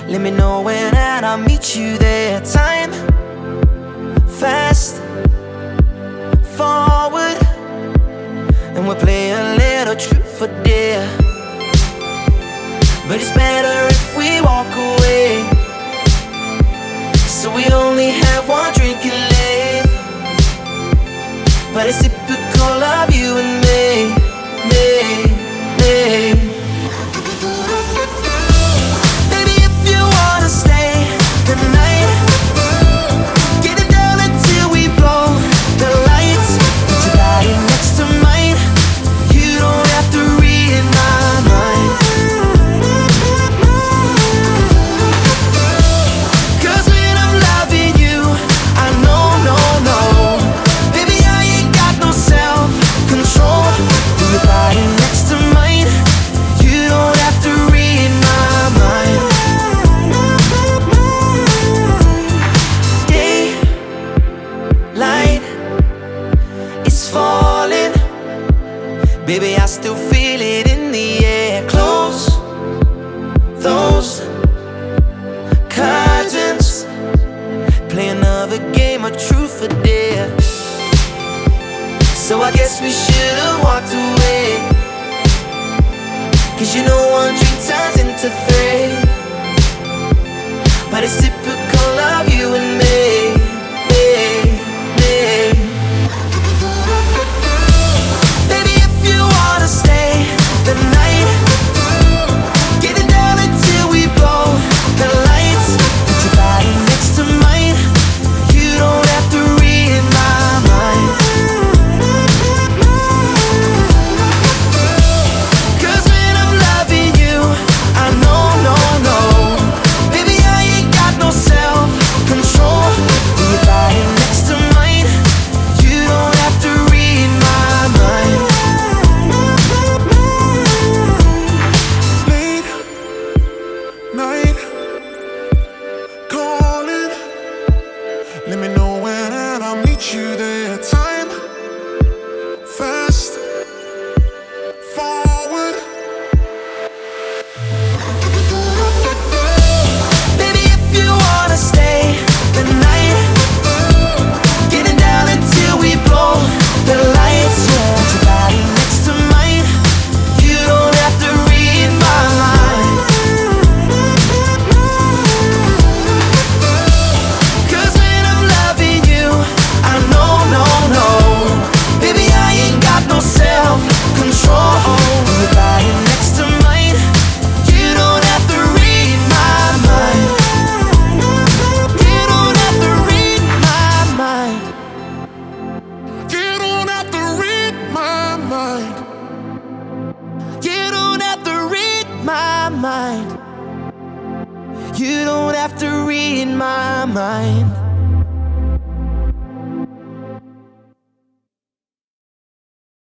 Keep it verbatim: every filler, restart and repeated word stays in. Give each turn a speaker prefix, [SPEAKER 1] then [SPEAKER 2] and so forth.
[SPEAKER 1] Let me know when and I'll meet you there. Time fast forward, and we'll play a little truth or dare. But it's better if we walk away, so we only have one drink and live. But it's typical of you and me, me, me. Baby, if you wanna stay the night, get it down until we blow the lights. Put your body next to mine, you don't have to read my mind. Cause when I'm loving you, I know, no, no, baby, I ain't got no self-control. Put your body next to mine, you don't have to read my mind. Daylight is falling, baby, I still feel it in the air. Close those curtains, play another game of truth or dare. So I guess we should've walked away, cause you know one drink turns into three. But it's typical of you and me, me, me. Baby, if you wanna stay the night, get it down until we blow the lights. Put your body next to mine, you don't have to read my mind. Cause when I'm loving you, I know, no, no, baby, I ain't got no self-control. Put your body next to mine, you don't have to read my mind.
[SPEAKER 2] Late night calling, let me know when and I'll meet you there. Time fast forward,
[SPEAKER 1] Baby, if you wanna stay the night, get it down until we blow the lights. Yeah, put your body next to mine, you don't have to read my mind. Cause when I'm loving you, I know, no, no, baby, I ain't got no self-control. Put your body next to mine, you don't have to read my mind. You don't have to read my mind.
[SPEAKER 2] you don't have to read my mind.
[SPEAKER 1] You don't have to read my mind. You don't have to read my mind.